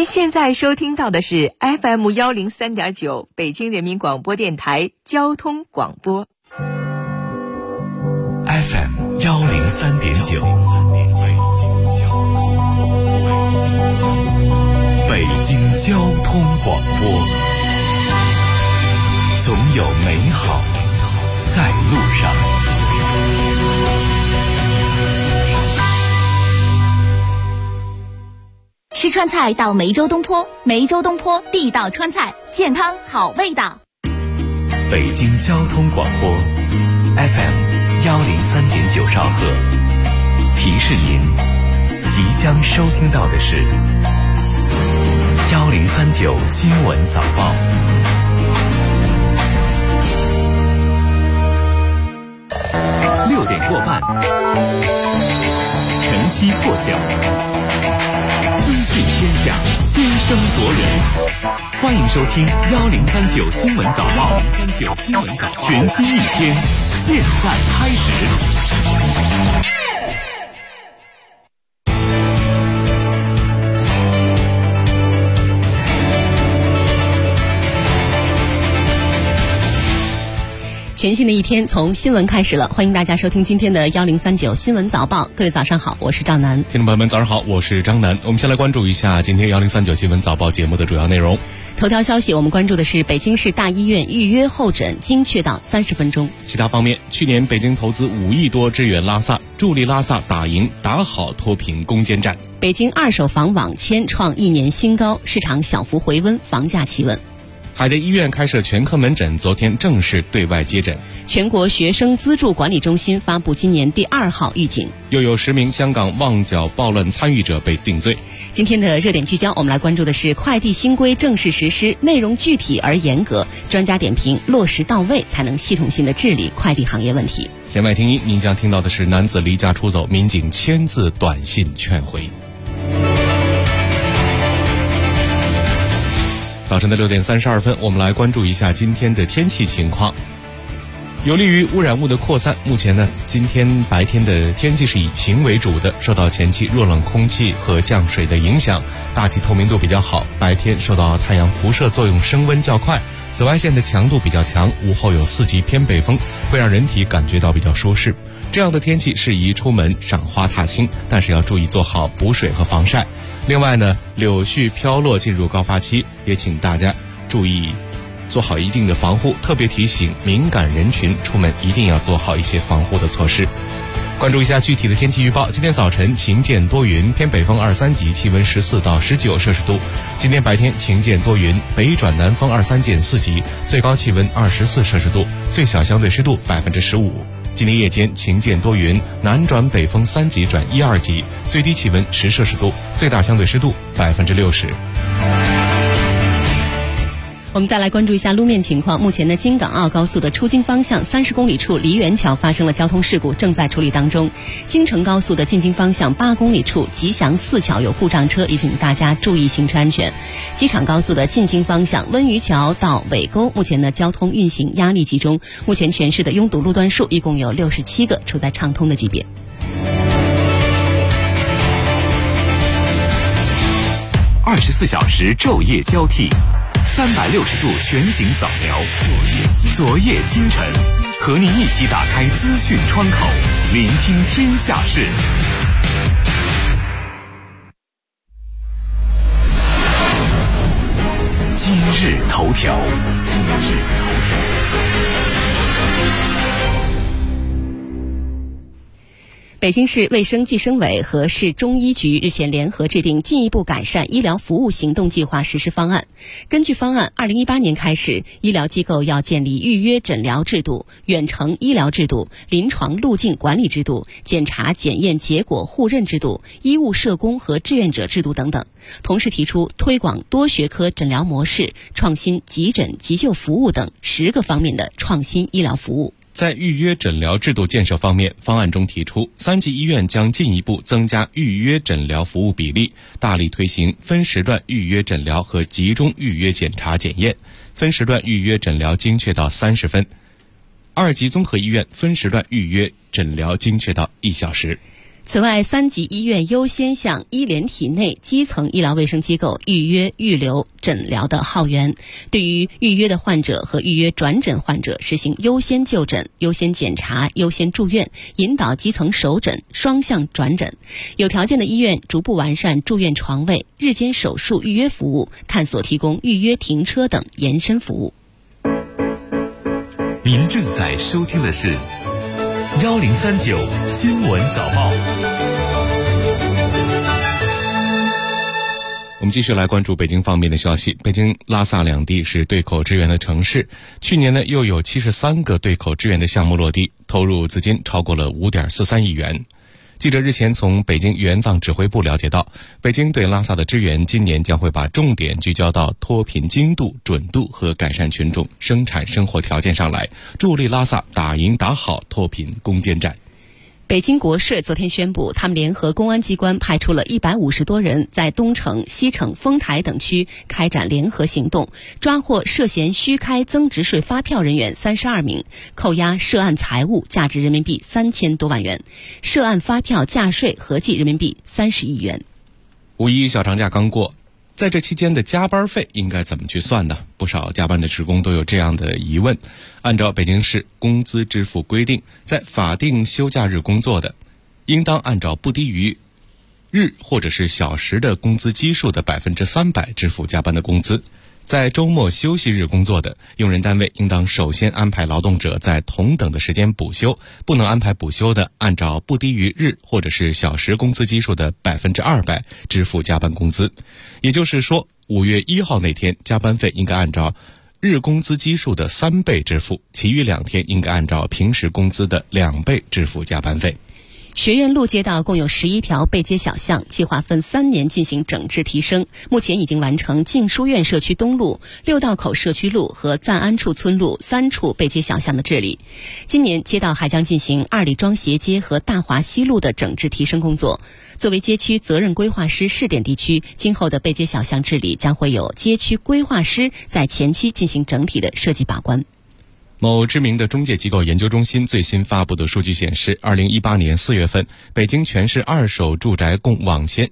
现在收听到的是 FM103.9 北京人民广播电台交通广播。 FM103.9 北京交通广播，总有美好在路上。 吃川菜到梅州东坡，梅州东坡地道川菜，健康好味道。 北京交通广播 FM103.9 兆赫，提示您即将收听到的是1039新闻早报。6点过半，晨曦破晓，资讯天下，先声夺人。欢迎收听1039新闻早报，全新一天，现在开始。 全新的一天从新闻开始了，欢迎大家收听今天的1039新闻早报。各位早上好，我是赵楠。 听众朋友们早上好，我是张楠。我们先来关注一下今天1039新闻早报节目的主要内容。 头条消息，我们关注的是北京市大医院预约候诊精确到30分钟。 其他方面，去年北京投资5亿多支援拉萨，助力拉萨打赢打好脱贫攻坚战。 北京二手房网签创1年新高，市场小幅回温，房价企稳。 海淀医院开设全科门诊，昨天正式对外接诊。 全国学生资助管理中心发布今年第2号预警。 又有10名香港旺角暴乱参与者被定罪。 今天的热点聚焦，我们来关注的是快递新规正式实施，内容具体而严格，专家点评落实到位才能系统性的治理快递行业问题。 弦外听音，您将听到的是男子离家出走，民警签字短信劝回。早晨的6点32分，我们来关注一下今天的天气情况。有利于污染物的扩散，目前呢，今天白天的天气是以晴为主的，受到前期弱冷空气和降水的影响，大气透明度比较好，白天受到太阳辐射作用升温较快，紫外线的强度比较强，午后有4级偏北风，会让人体感觉到比较舒适。这样的天气适宜出门赏花踏青，但是要注意做好补水和防晒。另外呢，柳絮飘落进入高发期，也请大家注意做好一定的防护，特别提醒敏感人群出门一定要做好一些防护的措施。关注一下具体的天气预报，今天早晨晴间多云，偏北风2、3级，气温14到19摄氏度。今天白天晴间多云，北转南风2、3减4级，最高气温24摄氏度，最小相对湿度15%。今天夜间晴间多云，南转北风3级转1、2级，最低气温10摄氏度，最大相对湿度60%。 我们再来关注一下路面情况。目前呢，京港澳高速的出京方向30公里处梨园桥发生了交通事故，正在处理当中。京承高速的进京方向8公里处吉祥寺桥有故障车，也请大家注意行车安全。机场高速的进京方向温榆桥到尾沟，目前呢交通运行压力集中，目前全市的拥堵路段数一共有67个，处在畅通的级别。 24小时昼夜交替，360度全景扫描，昨夜今晨，和您一起打开资讯窗口，聆听天下事。今日头条。 北京市卫生计生委和市中医局日前联合制定进一步改善医疗服务行动计划实施方案。根据方案，2018年开始，医疗机构要建立预约诊疗制度、远程医疗制度、临床路径管理制度、检查检验结果互认制度、医务社工和志愿者制度等等。同时提出推广多学科诊疗模式、创新急诊急救服务等10个方面的创新医疗服务。 在预约诊疗制度建设方面，方案中提出3级医院将进一步增加预约诊疗服务比例，大力推行分时段预约诊疗和集中预约检查检验，分时段预约诊疗精确到30分，2级综合医院分时段预约诊疗精确到1小时。 此外，3级医院优先向医联体内基层医疗卫生机构预约预留诊疗的号源，对于预约的患者和预约转诊患者实行优先就诊、优先检查、优先住院，引导基层首诊、双向转诊。有条件的医院逐步完善住院床位、日间手术预约服务，探索提供预约停车等延伸服务。 您正在收听的是1039新闻早报。 我们继续来关注北京方面的消息。北京、拉萨两地是对口支援的城市，去年呢又有73个对口支援的项目落地，投入资金超过了5.43亿元。记者日前从北京援藏指挥部了解到，北京对拉萨的支援今年将会把重点聚焦到脱贫精度、准度和改善群众生产生活条件上来，助力拉萨打赢打好脱贫攻坚战。 北京国税昨天宣布，他们联合公安机关派出了150多人，在东城、西城、丰台等区开展联合行动，抓获涉嫌虚开增值税发票人员32名，扣押涉案财物价值人民币3000多万元，涉案发票价税合计人民币30亿元。 五一小长假刚过，在这期间的加班费应该怎么去算呢？不少加班的职工都有这样的疑问。按照北京市工资支付规定，在法定休假日工作的，应当按照不低于日或者是小时的工资基数的300%支付加班的工资。在周末休息日工作的，用人单位应当首先安排劳动者在同等的时间补休，不能安排补休的，按照不低于日或者是小时工资基数的200%支付加班工资。也就是说，5月1号那天加班费应该按照日工资基数的3倍支付，其余2天应该按照平时工资的2倍支付加班费。 学院路街道共有11条背街小巷，计划分3年进行整治提升。目前已经完成静书院社区东路、六道口社区路和赞安处村路3处背街小巷的治理。今年街道还将进行2里庄斜街和大华西路的整治提升工作。作为街区责任规划师试点地区，今后的背街小巷治理将会有街区规划师在前期进行整体的设计把关。 某知名的中介机构研究中心最新发布的数据显示，2018年4月份，北京全市二手住宅共网签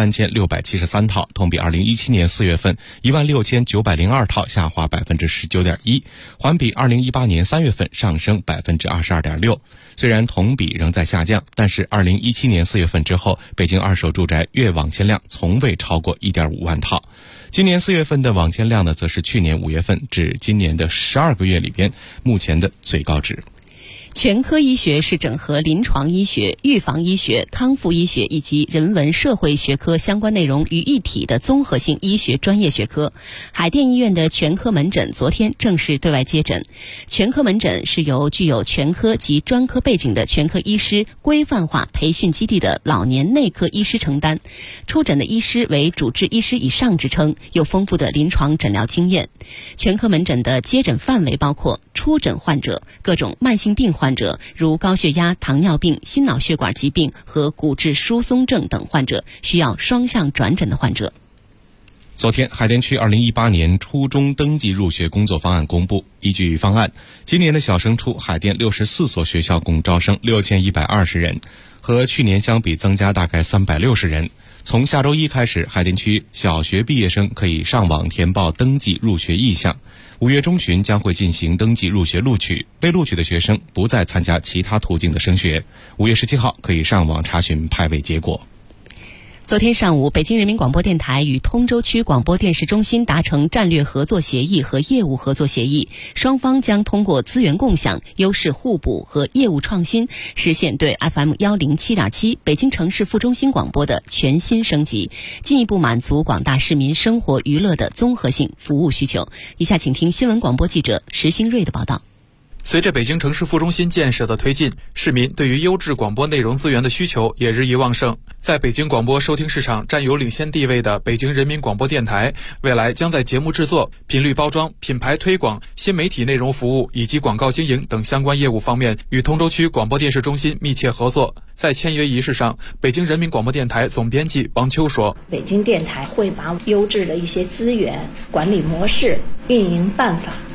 13673套，同比2017年4月份16902套下滑19.1%，环比2018年3月份上升22.6%。虽然同比仍在下降，但是2017年4月份之后，北京二手住宅月网签量从未超过1.5万套。今年4月份的网签量呢，则是去年5月份至今年的12个月里边目前的最高值。 全科医学是整合临床医学、预防医学、康复医学以及人文社会学科相关内容于一体的综合性医学专业学科。海淀医院的全科门诊昨天正式对外接诊。全科门诊是由具有全科及专科背景的全科医师规范化培训基地的老年内科医师承担，出诊的医师为主治医师以上职称，有丰富的临床诊疗经验。全科门诊的接诊范围包括出诊患者、各种慢性病患者，如高血压、糖尿病、心脑血管疾病和骨质疏松症等患者，需要双向转诊的患者。 昨天，海淀区2018年初中登记入学工作方案公布。依据方案，今年的小升初，海淀64所学校共招生6120人，和去年相比增加大概360人。从下周一开始，海淀区小学毕业生可以上网填报登记入学意向。5月中旬将会进行登记入学录取，被录取的学生不再参加其他途径的升学。5月17号可以上网查询派位结果。 昨天上午，北京人民广播电台与通州区广播电视中心达成战略合作协议和业务合作协议，双方将通过资源共享、优势互补和业务创新，实现对 FM 107.7北京城市副中心广播的全新升级，进一步满足广大市民生活娱乐的综合性服务需求。以下请听新闻广播记者石新瑞的报道。 随着北京城市副中心建设的推进，市民对于优质广播内容资源的需求也日益旺盛。在北京广播收听市场占有领先地位的北京人民广播电台，未来将在节目制作、频率包装、品牌推广、新媒体内容服务以及广告经营等相关业务方面，与通州区广播电视中心密切合作。在签约仪式上，北京人民广播电台总编辑王秋说：“ 北京电台会把优质的一些资源、管理模式、运营办法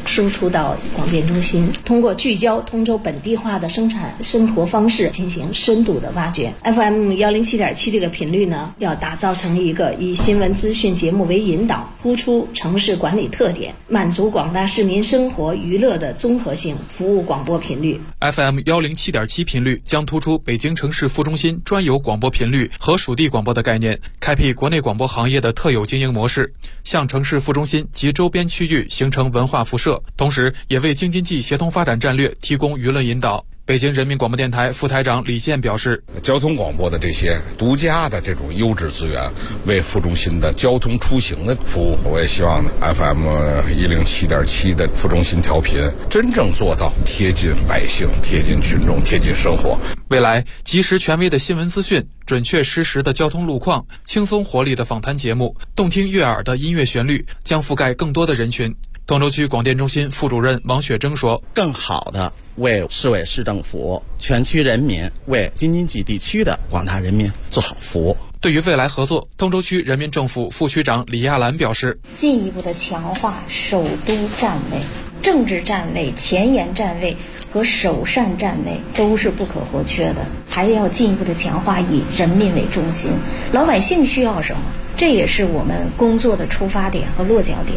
输出到广电中心，通过聚焦通州本地化的生产生活方式进行深度的挖掘。 FM107.7 这个频率呢，要打造成一个以新闻资讯节目为引导，突出城市管理特点，满足广大市民生活娱乐的综合性服务广播频率。 FM107.7 频率将突出北京城市副中心专有广播频率和属地广播的概念，开辟国内广播行业的特有经营模式，向城市副中心及周边区域形成文化辐射，同时也为京津冀协同发展战略提供舆论引导。北京人民广播电台副台长李健表示， 交通广播的这些独家的这种优质资源，为副中心的交通出行的服务。我也希望FM107.7的副中心调频真正做到贴近百姓、贴近群众、贴近生活。 未来及时权威的新闻资讯，准确实时的交通路况，轻松活力的访谈节目，动听悦耳的音乐旋律，将覆盖更多的人群。通州区广电中心副主任王雪征说， 更好的为市委市政府、全区人民、为京津冀地区的广大人民做好服务。 对于未来合作，通州区人民政府副区长李亚兰表示， 进一步的强化首都站位、政治站位、前沿站位和首善站位都是不可或缺的，还要进一步的强化以人民为中心，老百姓需要什么，这也是我们工作的出发点和落脚点。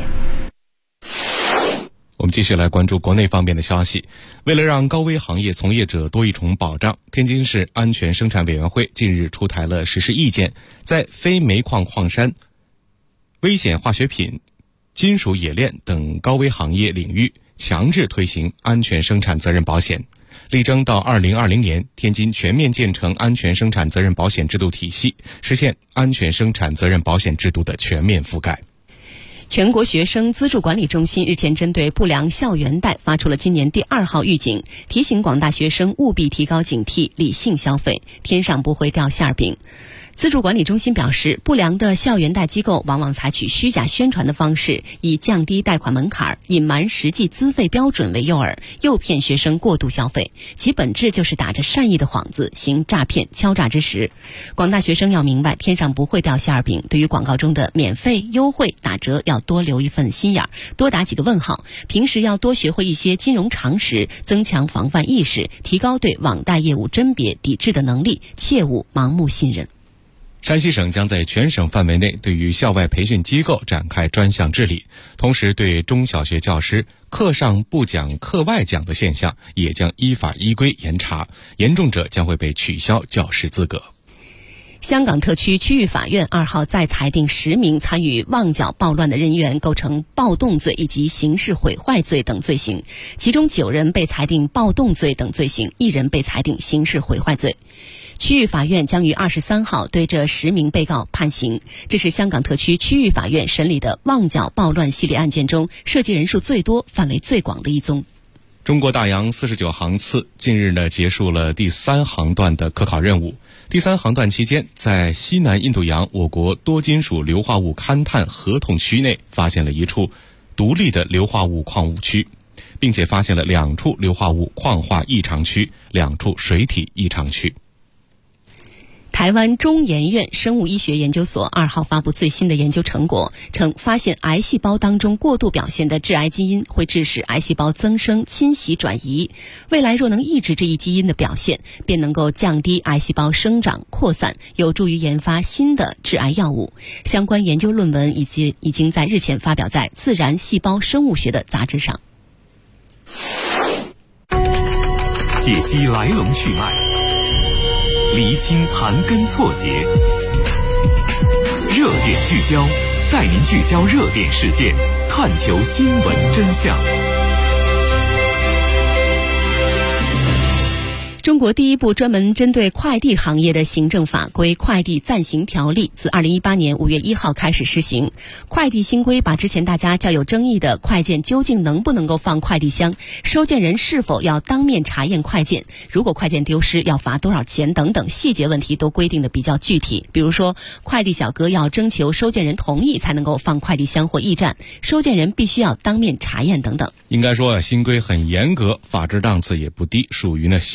我们继续来关注国内方面的消息。为了让高危行业从业者多一重保障，天津市安全生产委员会近日出台了实施意见，在非煤矿矿山、危险化学品、金属冶炼等高危行业领域强制推行安全生产责任保险，力争到2020年天津全面建成安全生产责任保险制度体系，实现安全生产责任保险制度的全面覆盖。 全国学生资助管理中心日前针对不良校园贷发出了今年第2号预警，提醒广大学生务必提高警惕，理性消费，天上不会掉馅饼。资助管理中心表示，不良的校园贷机构往往采取虚假宣传的方式，以降低贷款门槛、隐瞒实际资费标准为诱饵，诱骗学生过度消费，其本质就是打着善意的幌子行诈骗敲诈之实。广大学生要明白，天上不会掉馅饼，对于广告中的免费、优惠、打折要多留一份心眼，多打几个问号。平时要多学会一些金融常识，增强防范意识，提高对网贷业务甄别抵制的能力，切勿盲目信任。 山西省将在全省范围内对于校外培训机构展开专项治理，同时对中小学教师课上不讲课外讲的现象也将依法依规严查，严重者将会被取消教师资格。 香港特区区域法院2号再裁定10名参与旺角暴乱的人员构成暴动罪以及刑事毁坏罪等罪行，其中9人被裁定暴动罪等罪行，1人被裁定刑事毁坏罪。区域法院将于23号对这10名被告判刑，这是香港特区区域法院审理的旺角暴乱系列案件中涉及人数最多、范围最广的一宗。 中国大洋49航次近日结束了第3航段的科考任务。第3航段期间，在西南印度洋我国多金属硫化物勘探合同区内发现了一处独立的硫化物矿物区，并且发现了2处硫化物矿化异常区、2处水体异常区。 台湾中研院生物医学研究所2号发布最新的研究成果，称发现癌细胞当中过度表现的致癌基因会致使癌细胞增生、侵袭、转移。未来若能抑制这一基因的表现，便能够降低癌细胞生长扩散，有助于研发新的致癌药物。相关研究论文已经在日前发表在《自然细胞生物学》的杂志上。 解析来龙去脉，厘清盘根错节，热点聚焦，带您聚焦热点事件，探求新闻真相。 中国第一部专门针对快递行业的行政法规《快递暂行条例》自2018年5月1号开始施行。快递新规把之前大家较有争议的快件究竟能不能够放快递箱、收件人是否要当面查验快件、如果快件丢失要罚多少钱等等细节问题都规定的比较具体。比如说，快递小哥要征求收件人同意才能够放快递箱或驿站，收件人必须要当面查验等等。 应该说新规很严格，法治档次也不低，属于行政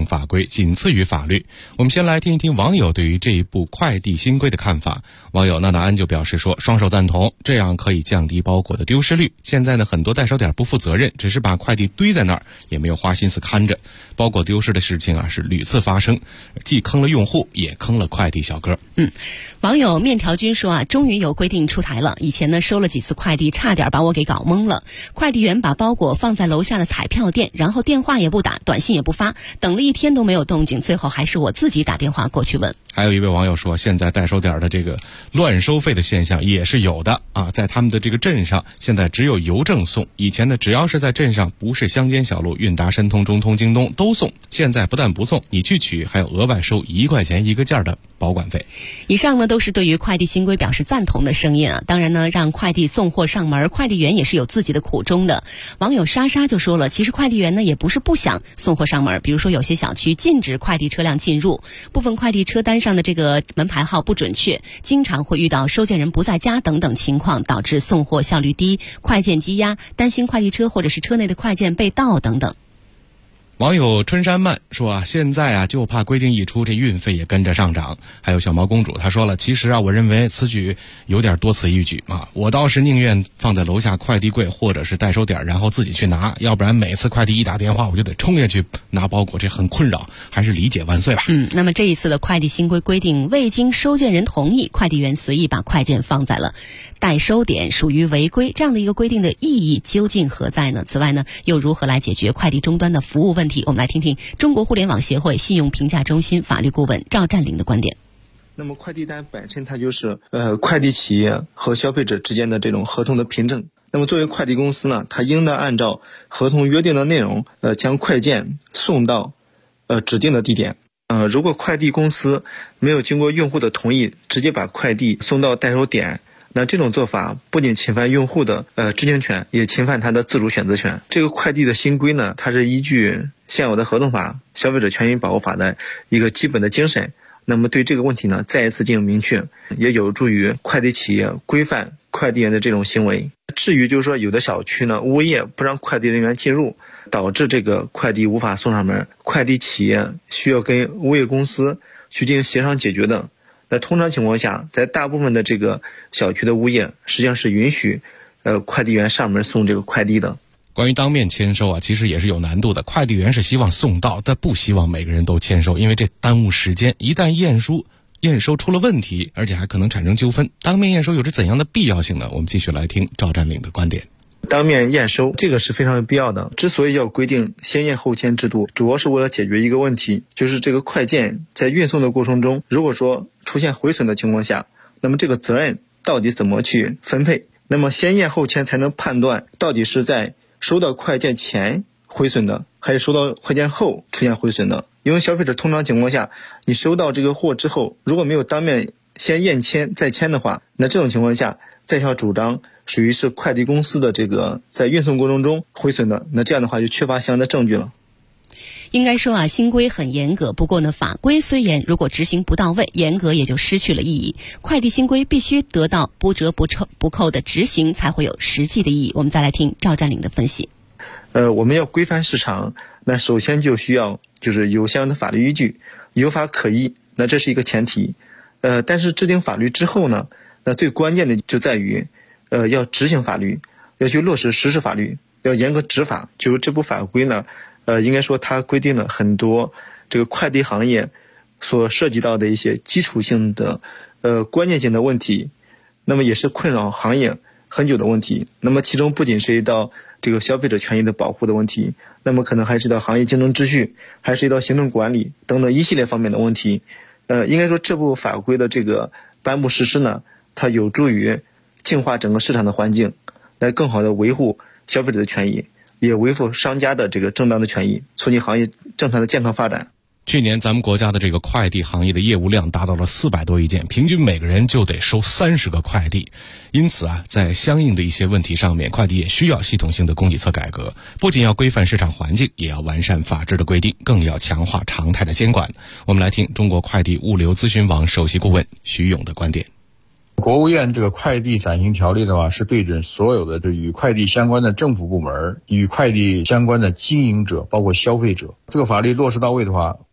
法规，仅次于法律。我们先来听一听网友对于这一部快递新规的看法。网友娜娜安就表示说，双手赞同，这样可以降低包裹的丢失率。现在呢，很多代收点不负责任，只是把快递堆在那儿，也没有花心思看着，包裹丢失的事情是屡次发生，既坑了用户，也坑了快递小哥。 网友面条君说终于有规定出台了。以前呢，收了几次快递，差点把我给搞懵了。快递员把包裹放在楼下的彩票店，然后电话也不打，短信也不发，等了一天都没有动静，最后还是我自己打电话过去问。 还有一位网友说，现在代收点的这个乱收费的现象也是有的在他们的这个镇上，现在只有邮政送。以前呢，只要是在镇上，不是乡间小路，韵达、申通、中通、京东都送。现在不但不送，你去取还有额外收1块钱一个件的保管费。 以上呢都是对于快递新规表示赞同的声音当然呢，让快递送货上门，快递员也是有自己的苦衷的。网友莎莎就说了，其实快递员呢也不是不想送货上门，比如说有些小区禁止快递车辆进入，部分快递车单上的这个门牌号不准确，经常会遇到收件人不在家等等情况，导致送货效率低，快件积压，担心快递车或者是车内的快件被盗等等。 网友春山曼说现在就怕规定一出，这运费也跟着上涨。还有小毛公主她说了，其实我认为此举有点多此一举我倒是宁愿放在楼下快递柜或者是代收点，然后自己去拿，要不然每次快递一打电话我就得冲下去拿包裹，这很困扰，还是理解万岁吧。 那么这一次的快递新规规定，未经收件人同意，快递员随意把快件放在了代收点，属于违规。这样的一个规定的意义究竟何在呢？此外呢，又如何来解决快递终端的服务问题？我们来听听中国互联网协会信用评价中心法律顾问赵占领的观点。 那么快递单本身它就是快递企业和消费者之间的这种合同的凭证。那么作为快递公司呢，它应当按照合同约定的内容将快件送到指定的地点。如果快递公司没有经过用户的同意，直接把快递送到代收点，那这种做法不仅侵犯用户的知情权，也侵犯他的自主选择权。这个快递的新规呢，它是依据现有的合同法、消费者权益保护法的一个基本的精神，那么对这个问题呢再一次进行明确，也有助于快递企业规范快递员的这种行为。至于就是说有的小区呢，物业不让快递人员进入，导致这个快递无法送上门，快递企业需要跟物业公司去进行协商解决的。那通常情况下，在大部分的这个小区的物业实际上是允许快递员上门送这个快递的。 关于当面签收其实也是有难度的。快递员是希望送到，但不希望每个人都签收，因为这耽误时间。一旦验收出了问题，而且还可能产生纠纷，当面验收有着怎样的必要性呢？我们继续来听赵占领的观点。 当面验收这个是非常有必要的。之所以要规定先验后签制度，主要是为了解决一个问题，就是这个快件在运送的过程中，如果说出现毁损的情况下，那么这个责任到底怎么去分配？那么先验后签才能判断到底是在收到快件前毁损的，还是收到快件后出现毁损的。因为消费者通常情况下，你收到这个货之后，如果没有当面先验签再签的话，那这种情况下在校主张属于是快递公司的这个在运送过程中毁损的，那这样的话就缺乏相应的证据了。 应该说新规很严格，不过呢，法规虽严，如果执行不到位，严格也就失去了意义。快递新规必须得到不折不扣的执行，才会有实际的意义。我们再来听赵占领的分析。 我们要规范市场，那首先就需要就是有相应的法律依据，有法可依，那这是一个前提。但是制定法律之后呢，那最关键的就在于要执行法律，要去落实实施法律，要严格执法。就是这部法规呢，应该说它规定了很多这个快递行业所涉及到的一些基础性的关键性的问题，那么也是困扰行业很久的问题。那么其中不仅涉及到这个消费者权益的保护的问题，那么可能还涉及到行业竞争秩序，还涉及到行政管理等等一系列方面的问题。应该说这部法规的这个颁布实施呢，它有助于净化整个市场的环境，来更好的维护消费者的权益，也维护商家的这个正当的权益，促进行业正常的健康发展。 去年咱们国家的这个快递行业的业务量达到了400多亿件，平均每个人就得收30个快递。因此在相应的一些问题上面，快递也需要系统性的供给侧改革，不仅要规范市场环境，也要完善法制的规定，更要强化常态的监管。我们来听中国快递物流咨询网首席顾问徐勇的观点。 国务院这个快递暂行条例的话，是对准所有的与快递相关的政府部门、与快递相关的经营者，包括消费者。这个法律落实到位的话，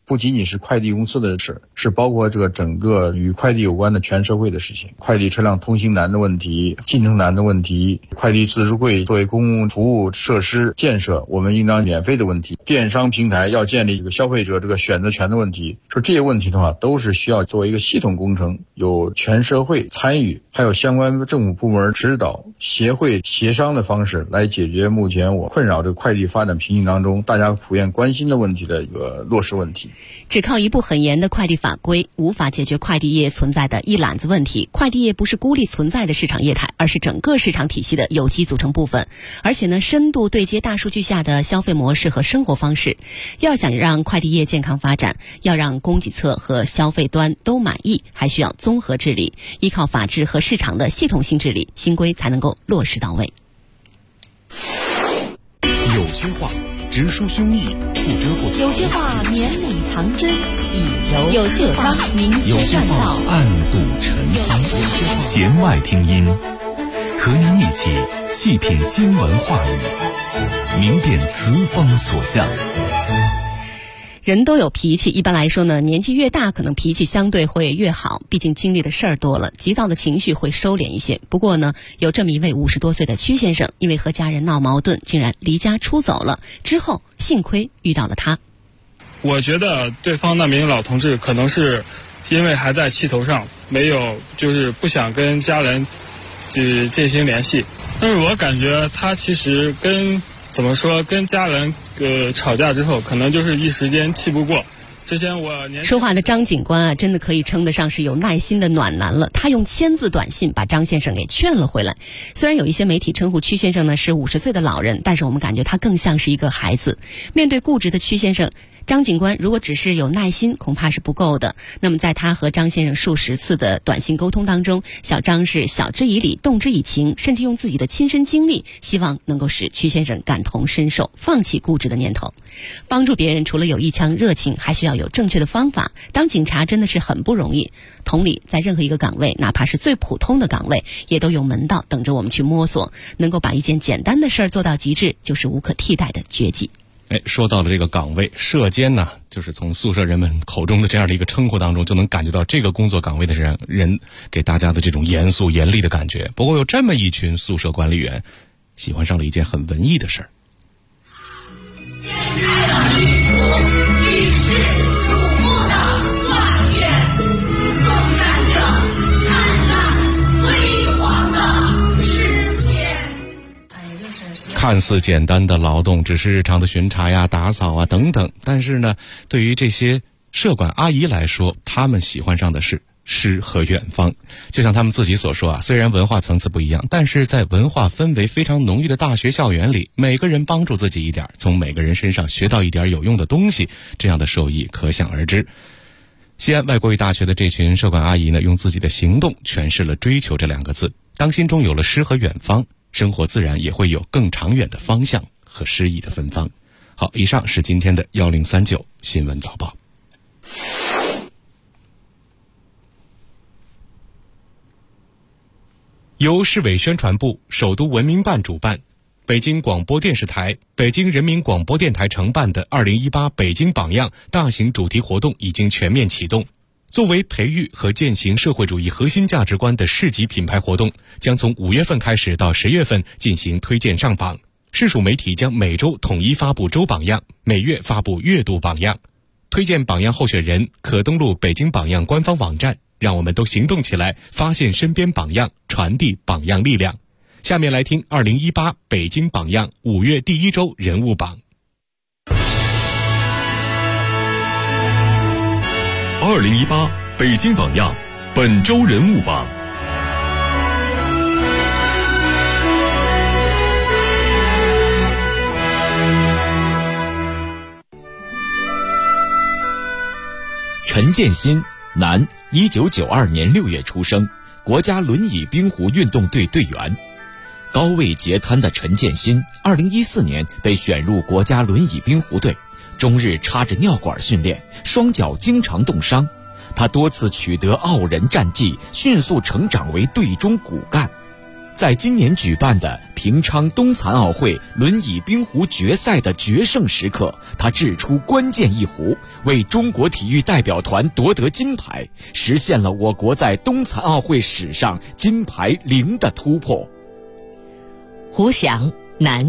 不仅仅是快递公司的事，是包括这个整个与快递有关的全社会的事情。快递车辆通行难的问题、进城难的问题，快递自助柜作为公共服务设施建设我们应当免费的问题，电商平台要建立这个消费者这个选择权的问题，说这些问题的话都是需要作为一个系统工程，有全社会参与，还有相关的政府部门指导、协会协商的方式来解决目前我困扰这个快递发展瓶颈当中大家普遍关心的问题的一个落实问题。 只靠一部很严的快递法规无法解决快递业存在的一揽子问题。快递业不是孤立存在的市场业态，而是整个市场体系的有机组成部分。而且呢，深度对接大数据下的消费模式和生活方式。要想让快递业健康发展，要让供给侧和消费端都满意，还需要综合治理，依靠法治和市场的系统性治理，新规才能够落实到位。 有些话直抒胸臆，不遮过； 有些话绵里藏针，以柔；有些话明有些确栈道， 话暗度陈仓。弦外听音，和您一起细品新闻话语，明辨词风所向。 人都有脾气，一般来说呢，年纪越大可能脾气相对会越好，毕竟经历的事儿多了，急躁的情绪会收敛一些。不过呢，有这么一位50多岁的曲先生，因为和家人闹矛盾，竟然离家出走了，之后幸亏遇到了他。 我觉得对方那名老同志可能是因为还在气头上，没有就是不想跟家人进行联系，但是我感觉他其实怎么说，跟家人吵架之后，可能就是一时间气不过。之前说话的张警官啊，真的可以称得上是有耐心的暖男了。他用签字短信把张先生给劝了回来。虽然有一些媒体称呼曲先生呢是50岁的老人，但是我们感觉他更像是一个孩子。面对固执的曲先生，张警官如果只是有耐心，恐怕是不够的。那么在他和张先生数十次的短信沟通当中，小张是晓之以理，动之以情，甚至用自己的亲身经历，希望能够使曲先生感同身受，放弃固执的念头。帮助别人除了有一腔热情，还需要有正确的方法。当警察真的是很不容易。同理，在任何一个岗位，哪怕是最普通的岗位，也都有门道等着我们去摸索。能够把一件简单的事儿做到极致，就是无可替代的绝技。 说到了这个岗位，舍监呢，就是从宿舍人们口中的这样的一个称呼当中，就能感觉到这个工作岗位的人给大家的这种严肃严厉的感觉。不过有这么一群宿舍管理员，喜欢上了一件很文艺的事儿。看似简单的劳动，只是日常的巡查呀、打扫啊等等，但是呢，对于这些舍管阿姨来说，她们喜欢上的是诗和远方。就像他们自己所说啊，虽然文化层次不一样，但是在文化氛围非常浓郁的大学校园里，每个人帮助自己一点，从每个人身上学到一点有用的东西，这样的受益可想而知。西安外国语大学的这群舍管阿姨呢，用自己的行动诠释了追求这2个字。当心中有了诗和远方，生活自然也会有更长远的方向和诗意的芬芳。好，以上是今天的1039新闻早报。由市委宣传部、首都文明办主办，北京广播电视台、北京人民广播电台承办的2018北京榜样大型主题活动已经全面启动。作为培育和践行社会主义核心价值观的市级品牌活动，将从5月份开始到10月份进行推荐上榜。市属媒体将每周统一发布周榜样，每月发布月度榜样。推荐榜样候选人可登录北京榜样官方网站，让我们都行动起来，发现身边榜样，传递榜样力量。下面来听2018北京榜样5月第1周人物榜。 2018北京榜样本周人物榜。 陈建新，男，1992年6月出生，国家轮椅冰壶运动队队员。高位截瘫的陈建新2014年被选入国家轮椅冰壶队，终日插着尿管训练，双脚经常冻伤。他多次取得傲人战绩，迅速成长为队中骨干。 在今年举办的平昌冬残奥会轮椅冰壶决赛的决胜时刻，他掷出关键一壶，为中国体育代表团夺得金牌，实现了我国在冬残奥会史上金牌0的突破。 胡翔，男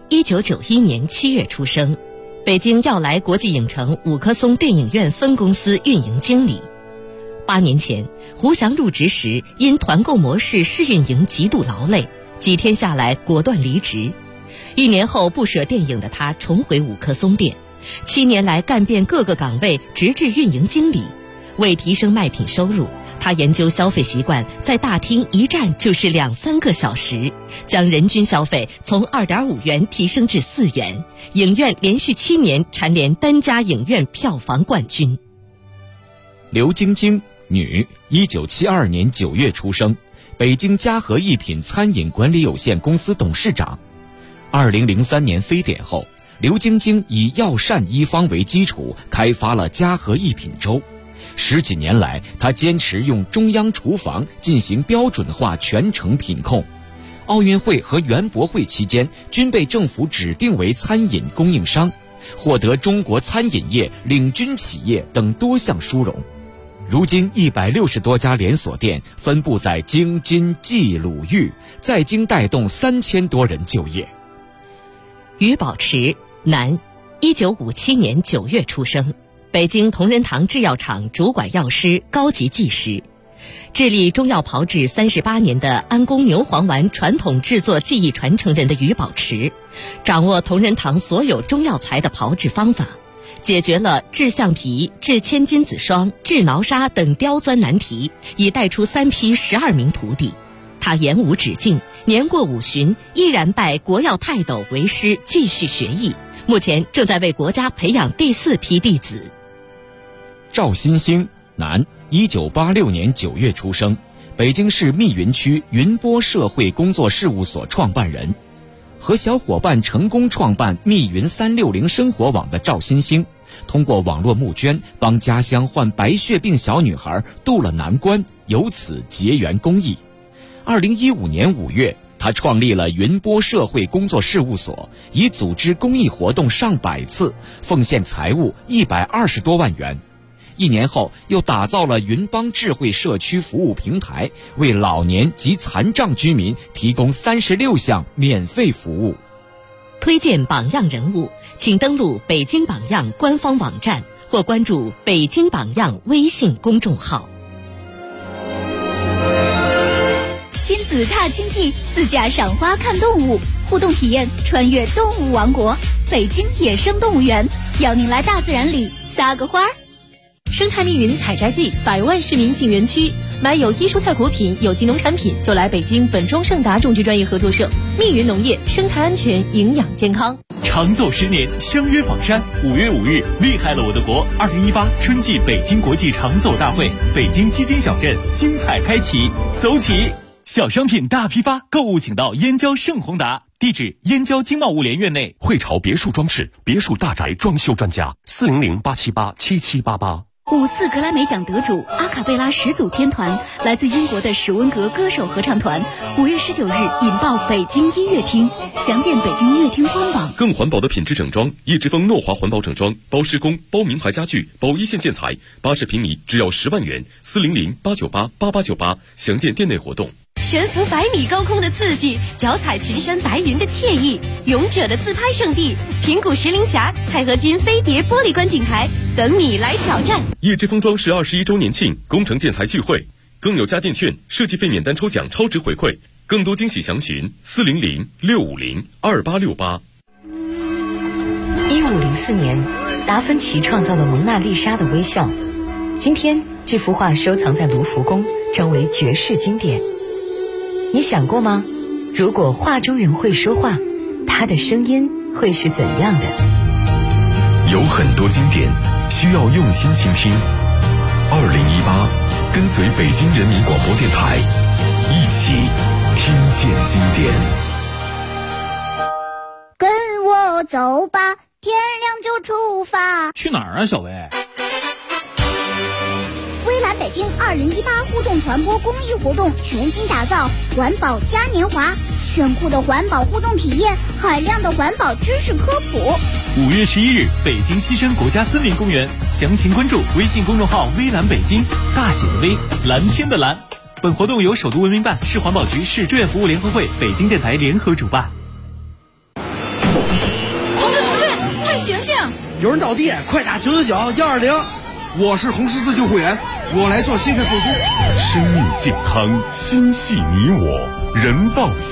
，1991年7月出生，北京耀来国际影城五棵松电影院分公司运营经理。8年前，胡翔入职时因团购模式试运营极度劳累，几天下来果断离职。1年后不舍电影的他重回五棵松店，7年来干遍各个岗位，直至运营经理。为提升卖品收入，他研究消费习惯，在大厅一站就是2-3个小时，将人均消费从2.5元提升至4元，影院连续7年蝉联单家影院票房冠军。 刘晶晶，女，1972年9月出生，北京嘉禾一品餐饮管理有限公司董事长。2003年非典后，刘晶晶以药膳一方为基础，开发了嘉禾一品粥。10几年来，她坚持用中央厨房进行标准化全程品控。奥运会和园博会期间，均被政府指定为餐饮供应商，获得中国餐饮业领军企业等多项殊荣。如今160多家连锁店分布在京津冀鲁豫，在京带动3000多人就业。 于宝池，男，1957年9月出生，北京同仁堂制药厂主管药师、高级技师。致力中药炮制38年的安宫牛黄丸传统制作技艺传承人的于宝池，掌握同仁堂所有中药材的炮制方法，解决了制橡皮、制千金子霜、制挠砂等刁钻难题，已带出3批12名徒弟。他言无止境，年过50旬，依然拜国药泰斗为师，继续学艺。目前正在为国家培养第4批弟子。 赵新兴，男，1986年9月出生，北京市密云区云波社会工作事务所创办人。和小伙伴成功创办密云360生活网的赵新兴，通过网络募捐，帮家乡患白血病小女孩渡了难关，由此结缘公益。2015年5月，他创立了云波社会工作事务所，已组织公益活动上百次，奉献财物120多万元。1年后，又打造了云邦智慧社区服务平台，为老年及残障居民提供36项免费服务。 推荐榜样人物，请登录北京榜样官方网站或关注北京榜样微信公众号。 亲子踏青记，自驾赏花看动物，互动体验穿越动物王国，北京野生动物园，邀您来大自然里撒个花儿。 生态密云采摘季，100万市民进园区，买有机蔬菜果品、有机农产品，就来北京本庄盛达种植专业合作社，密云农业，生态安全，营养健康。 长走10年，相约访山。5月5日，厉害了我的国2018春季北京国际长走大会，北京基金小镇精彩开启，走起！小商品大批发，购物请到燕郊盛宏达，地址燕郊经贸物联院内。 汇潮别墅装饰，别墅大宅装修专家，400-878-7788。 54格莱美奖得主阿卡贝拉始祖天团，来自英国的史温格歌手合唱团，5月19日引爆北京音乐厅，详见北京音乐厅官网。 更环保的品质整装，叶之峰诺华环保整装，包施工，包名牌家具，包一线建材，80平米只要10万元，400-898-8898，详见店内活动。 悬浮100米高空的刺激，脚踩群山白云的惬意，勇者的自拍圣地平谷石林峡钛合金飞碟玻璃观景台，等你来挑战。 叶之峰装饰21周年庆工程建材聚会，更有家电券、设计费免单抽奖超值回馈，更多惊喜详询400-650-2868。 1504年，达芬奇创造了蒙娜丽莎的微笑，今天这幅画收藏在卢浮宫，成为绝世经典。你想过吗？如果画中人会说话，他的声音会是怎样的？ 有很多经典需要用心倾听。2018，跟随北京人民广播电台，一起听见经典。 跟我走吧，天亮就出发。 去哪儿啊，小薇？ 微微蓝北京2018互动传播公益活动全新打造环保嘉年华，炫酷的环保互动体验，海量的环保知识科普。 5月11日，北京西山国家森林公园，详情关注微信公众号“微蓝北京”，大写的微，蓝天的蓝。本活动由首都文明办、市环保局、市志愿服务联合会、北京电台联合主办。 同志，快醒醒！ 有人倒地，快打999-120。我是红十字救护员，我来做心肺复苏。 生命健康，心系你我，人道服